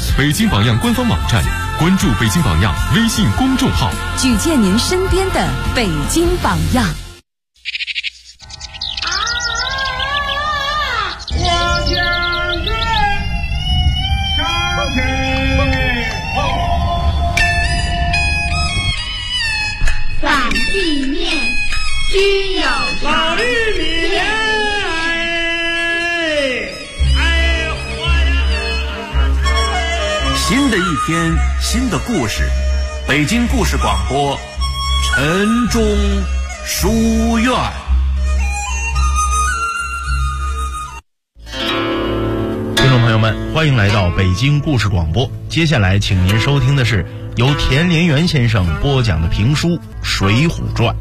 北京榜样官方网站，关注北京榜样微信公众号， 举荐您身边的北京榜样。 我将军上阵反地面须有老里面新的一天，新的故事，北京故事广播，晨钟书院。 听众朋友们，欢迎来到北京故事广播。接下来，请您收听的是由田连元先生播讲的评书《水浒传》。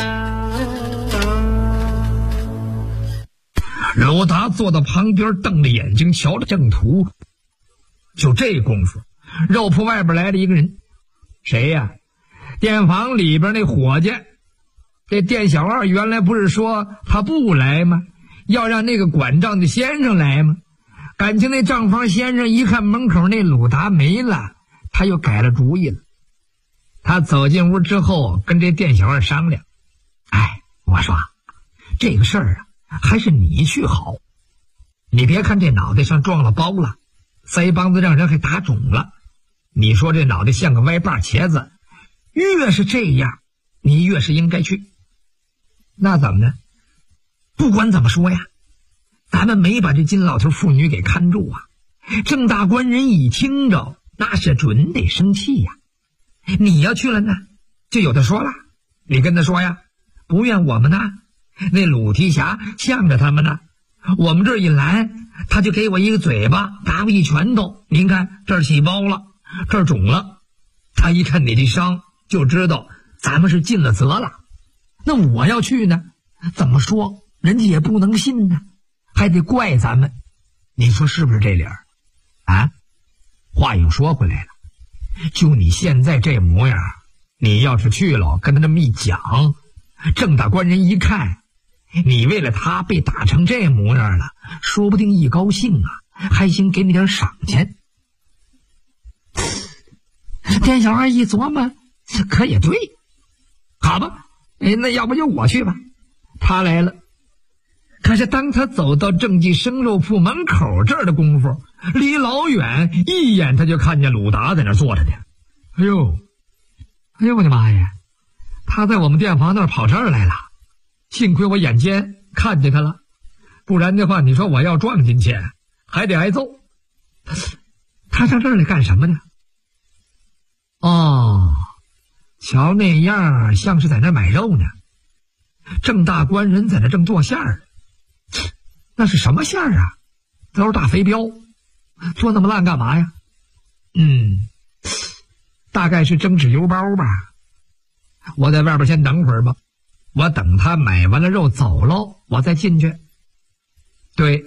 鲁达坐到旁边，瞪着眼睛瞧着正途。就这功夫，肉铺外边来了一个人，谁呀？店房里边那伙计。这店小二原来不是说他不来吗？要让那个管账的先生来吗？感情那账房先生一看门口那鲁达没了，他又改了主意了。他走进屋之后，跟这店小二商量：“哎，我说这个事儿啊，还是你去好。你别看这脑袋上撞了包了，腮帮子让人还打肿了，你说这脑袋像个歪把茄子，越是这样，你越是应该去。那怎么呢？不管怎么说呀，咱们没把这金老头妇女给看住啊！郑大官人一听着，那是准得生气呀。你要去了呢，就有的说了，你跟他说呀，不怨我们呢，那鲁提辖向着他们呢，我们这儿一拦，他就给我一个嘴巴，打我一拳头。您看这儿起包了，这儿肿了。他一看你这伤，就知道咱们是尽了责了。那我要去呢，怎么说人家也不能信呢，还得怪咱们。你说是不是这理儿啊？话又说回来了，就你现在这模样，你要是去了跟他这么一讲，郑大官人一看你为了他被打成这模样了，说不定一高兴啊，还行给你点赏钱。店小二一琢磨，这可也对，好吧，那要不就我去吧。他来了，可是当他走到郑记生肉铺门口这儿的功夫，离老远一眼他就看见鲁达在那坐着呢。哎呦我的妈呀，他在我们店房那儿跑这儿来了，幸亏我眼尖看见他了，不然的话你说我要撞进去还得挨揍。他上这儿来干什么呢？哦，瞧那样像是在那买肉呢。郑大官人在那正剁馅儿，那是什么馅儿啊？都是大肥膘，做那么烂干嘛呀？大概是蒸纸油包吧。我在外边先等会儿吧，我等他买完了肉走了，我再进去。对，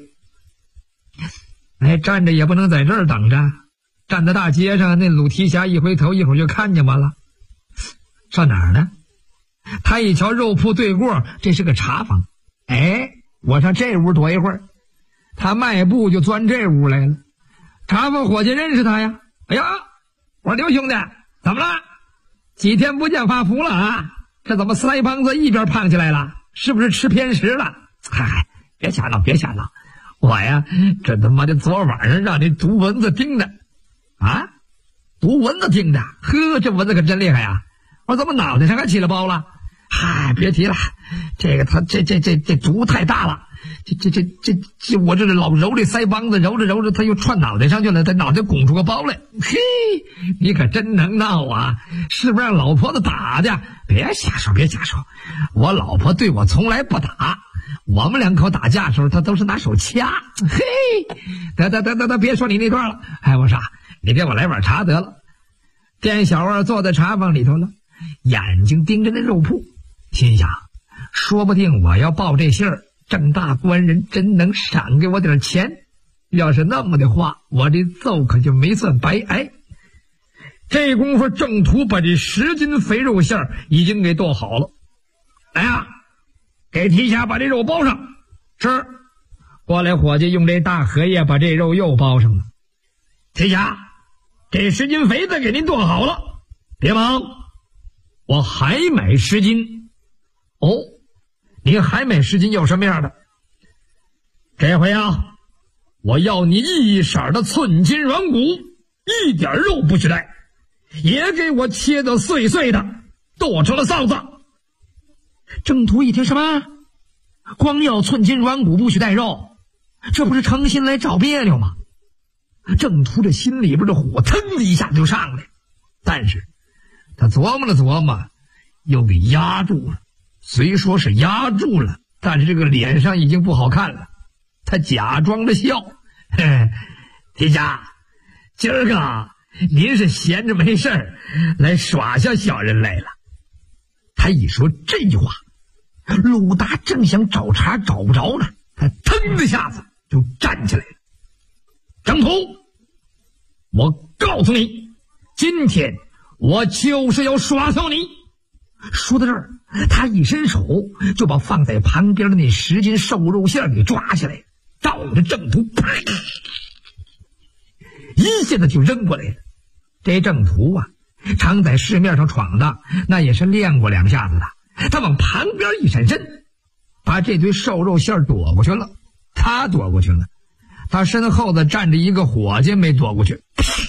站着也不能在这儿等着，站在大街上，那鲁提辖一回头，一会儿就看见我了。上哪儿呢？他一瞧肉铺对过，这是个茶坊。我上这屋躲一会儿。他迈步就钻这屋来了。茶坊伙计认识他呀。哎呀，我说刘兄弟，怎么了？几天不见发福了啊？这怎么腮帮子一边胖起来了？是不是吃偏食了？嗨，别瞎闹，我呀，这他妈的昨晚上让那毒蚊子叮的啊！毒蚊子叮的，呵，这蚊子可真厉害呀！我怎么脑袋上还起了包了？嗨，别提了，这个他这毒太大了，这我这老揉这腮帮子，揉着他又窜脑袋上去了，他脑袋拱出个包来。嘿，你可真能闹啊！是不是让老婆子打的？别瞎说，我老婆对我从来不打，我们两口打架的时候，她都是拿手掐。嘿，得，别说你那段了。我说你给我来碗茶得了。店小二坐在茶坊里头了，眼睛盯着那肉铺，心想，说不定我要报这信儿，郑大官人真能赏给我点钱。要是那么的话，我这揍可就没算白挨。这功夫郑屠把这10斤肥肉馅儿已经给剁好了。来呀，给提辖把这肉包上。是。过来伙计用这大荷叶把这肉又包上了。提辖， 这10斤肥再给您炖好了，别忙，我还买10斤。哦，您还买10斤要什么样的？这回啊，我要你一色的寸筋软骨，一点肉不许带，也给我切得碎碎的，剁成了臊子。 郑屠一听，什么？光要寸筋软骨不许带肉，这不是诚心来找别扭吗？郑屠这心里边的火腾的一下就上来，但是他琢磨了琢磨，又给压住了。虽说是压住了，但是这个脸上已经不好看了。他假装着笑，提家，今儿个您是闲着没事儿来耍下小人来了。他一说这句话，鲁达正想找茬找不着呢，他腾的下子就站起来了。郑屠，我告诉你，今天我就是要耍笑你。说到这儿，他一伸手就把放在旁边的那10斤瘦肉馅给抓下来，照着郑屠啪一下子就扔过来了。这郑屠啊，常在市面上闯荡，那也是练过2下子的。他往旁边一闪身，把这堆瘦肉馅躲过去了。他躲过去了，他身后的站着一个伙计没躲过去。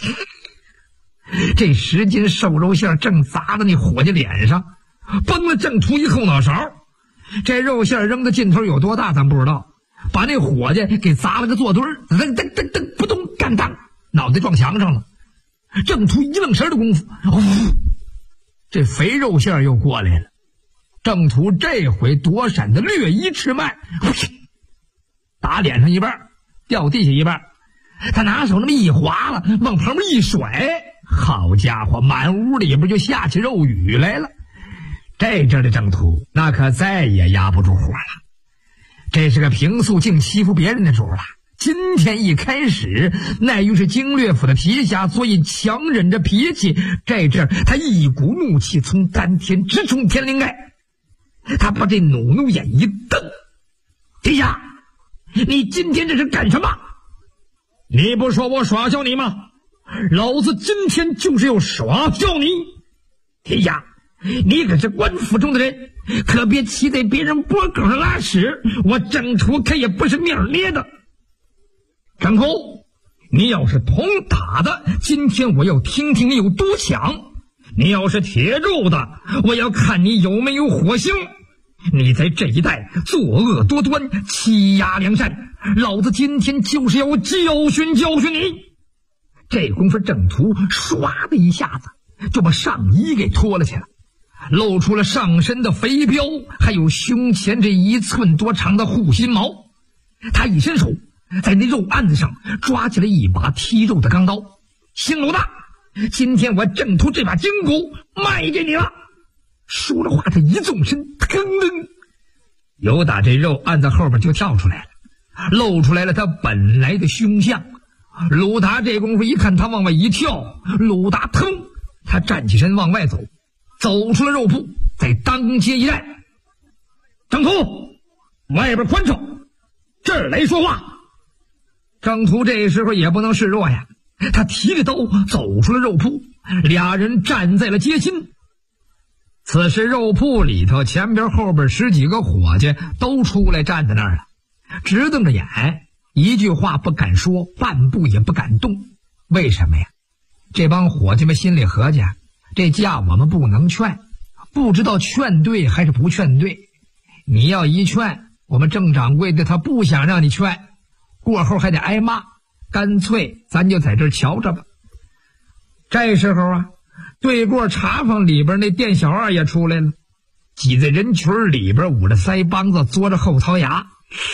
这10斤瘦肉馅正砸在那伙计脸上，崩了郑屠一后脑勺。这肉馅扔的劲头有多大咱不知道，把那伙计给砸了个坐墩儿，噔噔噔噔，扑通干当，脑袋撞墙上了。郑屠一愣神的功夫，这肥肉馅又过来了。郑屠这回躲闪的略一迟慢，打脸上一半，掉地下一半。他拿手那么一划了，往旁边一甩，好家伙，满屋里边就下起肉雨来了。这阵的郑屠那可再也压不住火了，这是个平素净欺负别人的主了。今天一开始，乃于是经略府的皮下，所以强忍着脾气。这阵他一股怒气从丹田直冲天灵盖，他把这努眼一瞪：“陛下，你今天这是干什么？你不说我耍笑你吗？老子今天就是要耍笑你！陛下，你可是官府中的人，可别骑在别人脖梗上拉屎，我郑屠可也不是面捏的。郑屠，你要是铜打的，今天我要听听你有多强；你要是铁肉的，我要看你有没有火星。你在这一带作恶多端，欺压良善，老子今天就是要教训教训你。这功夫，郑屠唰的一下子就把上衣给脱了起来，露出了上身的肥膘，还有胸前这1寸多长的护心毛。他一伸手，在那肉案子上抓起了一把剔肉的钢刀。姓鲁大，今天我郑屠这把筋骨卖给你了。说着话，他一纵身，腾腾，有打这肉案子后边就跳出来了，露出来了他本来的凶相。鲁达这功夫一看他往外一跳，鲁达腾，他站起身往外走，走出了肉铺，在当街一站：“郑屠，外边宽敞，这儿来说话。”郑屠这时候也不能示弱呀，他提着刀走出了肉铺，俩人站在了街心。此时肉铺里头前边后边10几个伙计都出来站在那儿了，直瞪着眼，一句话不敢说，半步也不敢动。为什么呀？这帮伙计们心里合计，这架我们不能劝，不知道劝对还是不劝对。你要一劝，我们郑掌柜的他不想让你劝，过后还得挨骂，干脆咱就在这儿瞧着吧。这时候啊，对过茶坊里边那店小二也出来了，挤在人群里边，捂着腮帮子，嘬着后槽牙，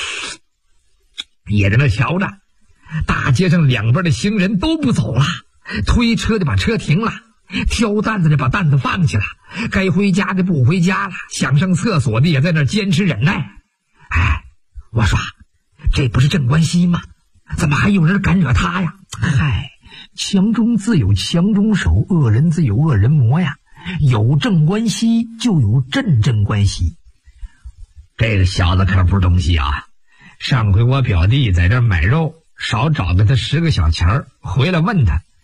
也在那瞧着。大街上两边的行人都不走了，推车的把车停了，挑担子的把担子放下了，该回家的不回家了，想上厕所的也在那坚持忍耐。哎，我说这不是镇关西吗？怎么还有人敢惹他呀？嗨，强中自有强中手，恶人自有恶人磨呀。有镇关西就有镇关西。这个小子可不是东西啊！上回我表弟在这儿买肉，少找给他10个小钱儿，回来问他，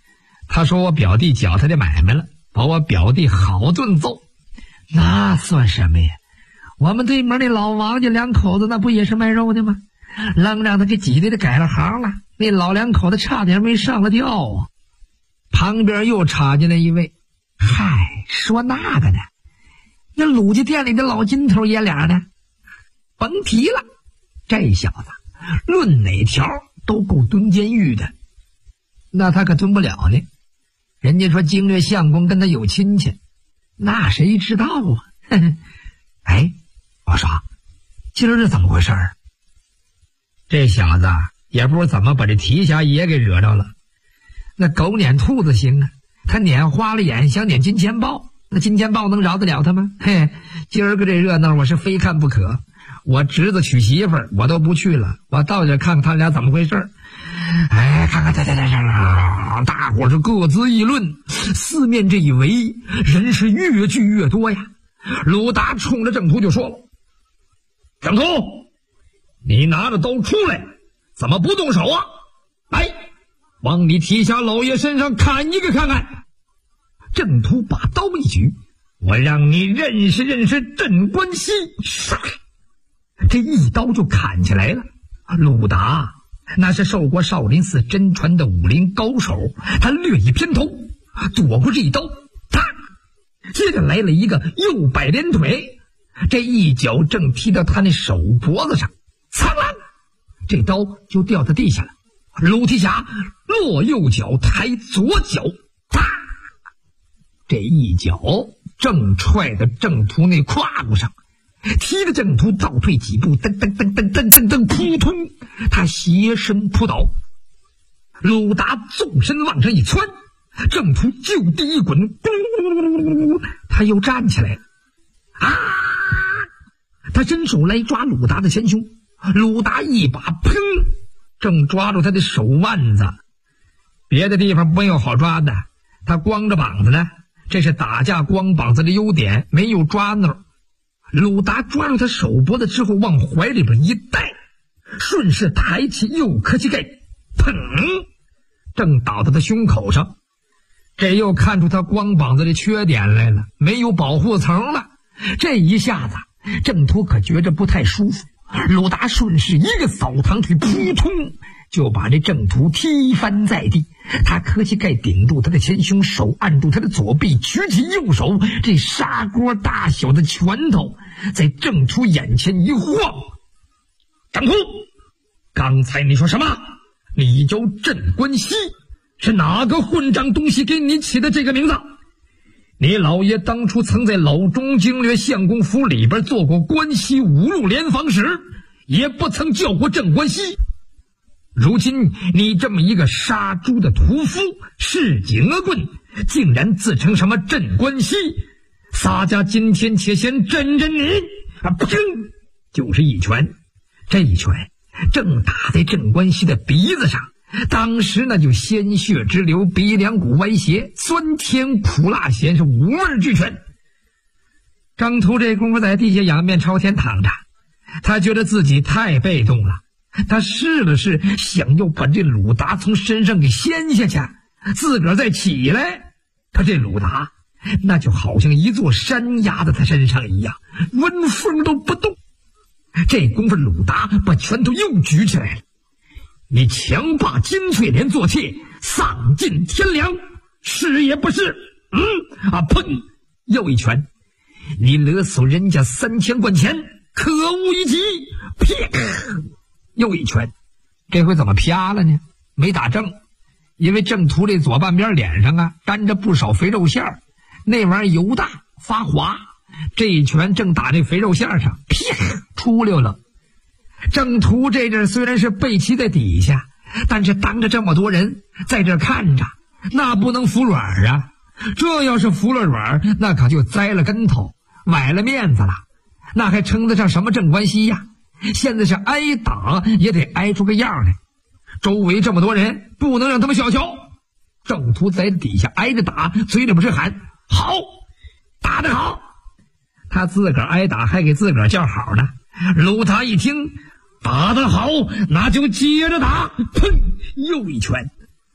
他说我表弟搅他的买卖了，把我表弟好顿揍。那算什么呀？我们对门那老王家两口子那不也是卖肉的吗？愣让他给挤兑的改了行了，那老两口子差点没上了吊啊！旁边又插进来一位，嗨，说那个呢，那鲁家店里的老金头爷俩呢，甭提了，这小子论哪条都够蹲监狱的。那他可蹲不了呢，人家说经略相公跟他有亲戚，那谁知道啊？哎，我说今儿是怎么回事儿？这小子也不知怎么把这提辖爷给惹着了。那狗撵兔子行啊，他撵花了眼想撵金钱豹，那金钱豹能饶得了他吗？嘿，今儿个这热闹我是非看不可。我侄子娶媳妇儿我都不去了，我到底看看他俩怎么回事。哎，看看大伙是各自议论，四面这一围，人是越聚越多呀。鲁达冲着郑屠就说了：“郑屠，你拿着刀出来，怎么不动手啊？来，往你提辖老爷身上砍一个看看。”郑屠把刀一举：“我让你认识认识镇关西。”这一刀就砍起来了。鲁达那是受过少林寺真传的武林高手，他略一偏头，躲过这一刀，啪，接着来了一个右摆连腿，这一脚正踢到他那手脖子上，苍啷，这刀就掉在地下了。鲁提辖落右脚抬左脚，啪，这一脚正踹到郑屠那胯骨上，踢得郑屠倒退几步，噔噔噔噔噔噔噔，扑通，他斜身扑倒。鲁达纵身往上一窜，郑屠就地一滚，他又站起来了。啊！他伸手来抓鲁达的前胸，鲁达一把砰，正抓住他的手腕子。别的地方没有好抓的，他光着膀子呢，这是打架光膀子的优点，没有抓挠。鲁达抓住他手脖子之后往怀里边一带，顺势抬起右磕膝盖，砰，正倒到他胸口上。这又看出他光膀子的缺点来了，没有保护层了。这一下子郑屠可觉着不太舒服，鲁达顺势一个扫堂腿，扑通就把这郑屠踢翻在地。他磕膝盖顶住他的前胸，手按住他的左臂，举起右手，这砂锅大小的拳头在郑屠眼前一晃。郑屠，刚才你说什么？你叫镇关西，是哪个混账东西给你起的这个名字？你老爷当初曾在老中经略相公府里边做过关西五路联防使，也不曾叫过镇关西。如今你这么一个杀猪的屠夫，市井恶棍，竟然自称什么镇关西，洒家今天且先震震你！啊，砰，就是一拳。这一拳正打在镇关西的鼻子上，当时那就鲜血直流，鼻梁骨歪斜，酸甜苦辣咸是五味俱全。张屠这功夫在地下仰面朝天躺着，他觉得自己太被动了。他试了试，想要把这鲁达从身上给掀下去，自个儿再起来。他这鲁达那就好像一座山压在他身上一样，纹风都不动。这功夫鲁达把拳头又举起来了。你强霸金翠莲做妾，丧尽天良，是也不是？砰，又一拳。你勒索人家3000贯钱，可恶一击！啪，又一拳。这回怎么啪了呢？没打正，因为郑屠这左半边脸上沾着不少肥肉馅儿，那玩意儿油大发滑，这一拳正打那肥肉馅儿上，啪，出溜了。郑屠这阵虽然是背骑在底下，但是当着这么多人在这看着，那不能服软啊！这要是服了软，那可就栽了跟头，崴了面子了，那还称得上什么镇关西呀？现在是挨打也得挨出个样来，周围这么多人，不能让他们小瞧。郑屠在底下挨着打，嘴里不是喊好，打得好，他自个儿挨打还给自个儿叫好呢。鲁达一听打得好，那就接着打，砰，又一拳。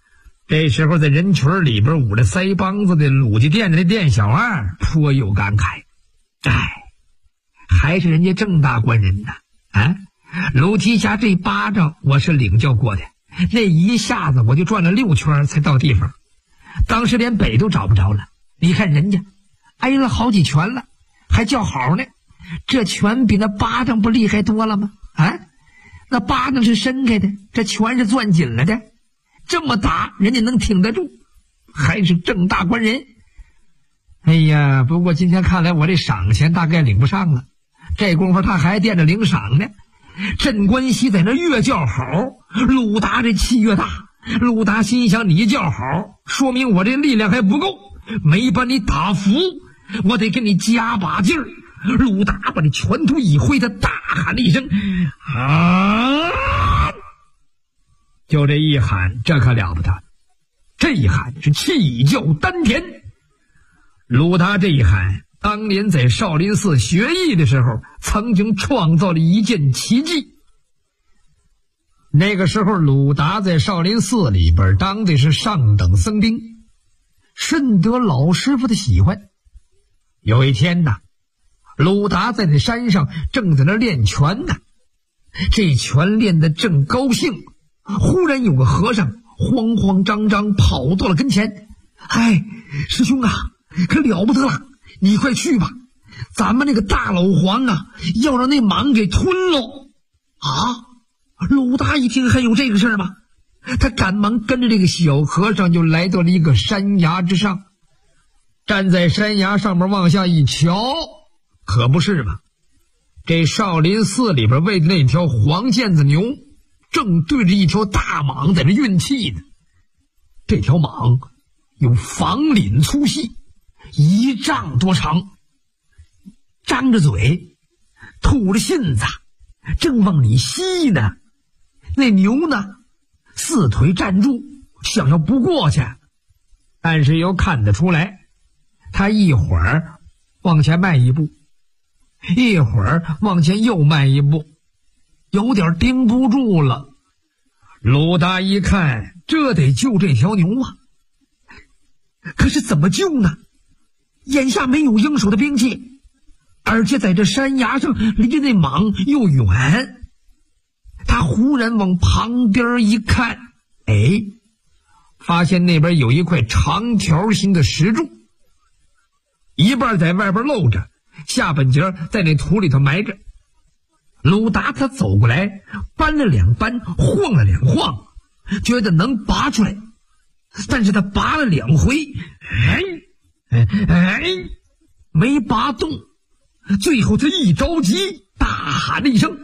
这时候在人群里边捂着腮帮子的鲁家店的店小二颇有感慨，还是人家郑大官人呐！鲁提辖这巴掌我是领教过的，那一下子我就转了6圈才到地方，当时连北都找不着了。你看人家挨了好几拳了，还叫好呢，这拳比那巴掌不厉害多了吗？那巴掌是伸开的，这拳是攥紧了的，这么打人家能挺得住，还是郑大官人。哎呀，不过今天看来我这赏钱大概领不上了，这功夫他还惦着领赏呢。镇关西在那越叫好，鲁达这气越大。鲁达心想，你叫好说明我这力量还不够，没把你打服，我得给你加把劲儿。鲁达把这拳头一挥，他大喊了一声就这一喊，这可了不得，这一喊是气较丹田。鲁达这一喊，当年在少林寺学艺的时候曾经创造了一件奇迹。那个时候鲁达在少林寺里边当的是上等僧兵，深得老师傅的喜欢。有一天呢，鲁达在那山上正在那练拳呢，这拳练得正高兴，忽然有个和尚慌慌张张跑到了跟前。师兄啊，可了不得了，你快去吧，咱们那个大老黄啊要让那蟒给吞了。鲁达一听还有这个事儿吗？他赶忙跟着这个小和尚就来到了一个山崖之上，站在山崖上面往下一瞧，可不是嘛，这少林寺里边喂的那条黄腱子牛正对着一条大蟒在这运气呢。这条蟒有房领粗细，1丈多长，张着嘴吐着信子正往里吸呢。那牛呢4腿站住，想要不过去，但是又看得出来，他一会儿往前迈一步，一会儿往前又迈一步，有点盯不住了。鲁达一看，这得救这条牛啊，可是怎么救呢？眼下没有应手的兵器，而且在这山崖上离着那蟒又远。他忽然往旁边一看，发现那边有一块长条形的石柱，一半在外边露着，下半截在那土里头埋着。鲁达他走过来，搬了2搬，晃了2晃，觉得能拔出来，但是他拔了2回，没拔动。最后他一着急，大喊了一声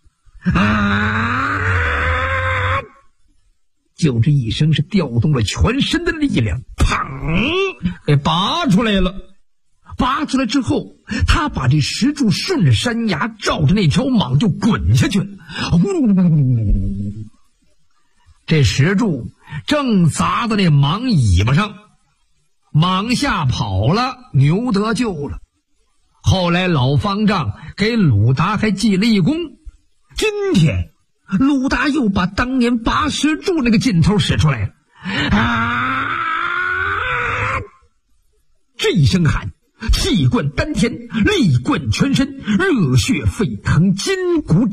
就这一声是调动了全身的力量，给拔出来了。拔出来之后，他把这石柱顺着山崖照着那条蟒就滚下去了。这石柱正砸到那蟒尾巴上，蟒吓跑了，牛得救了。后来老方丈给鲁达还记了一功。今天鲁达又把当年拔石柱那个劲头使出来了。这一声喊，气贯丹田，力贯全身，热血沸腾，筋骨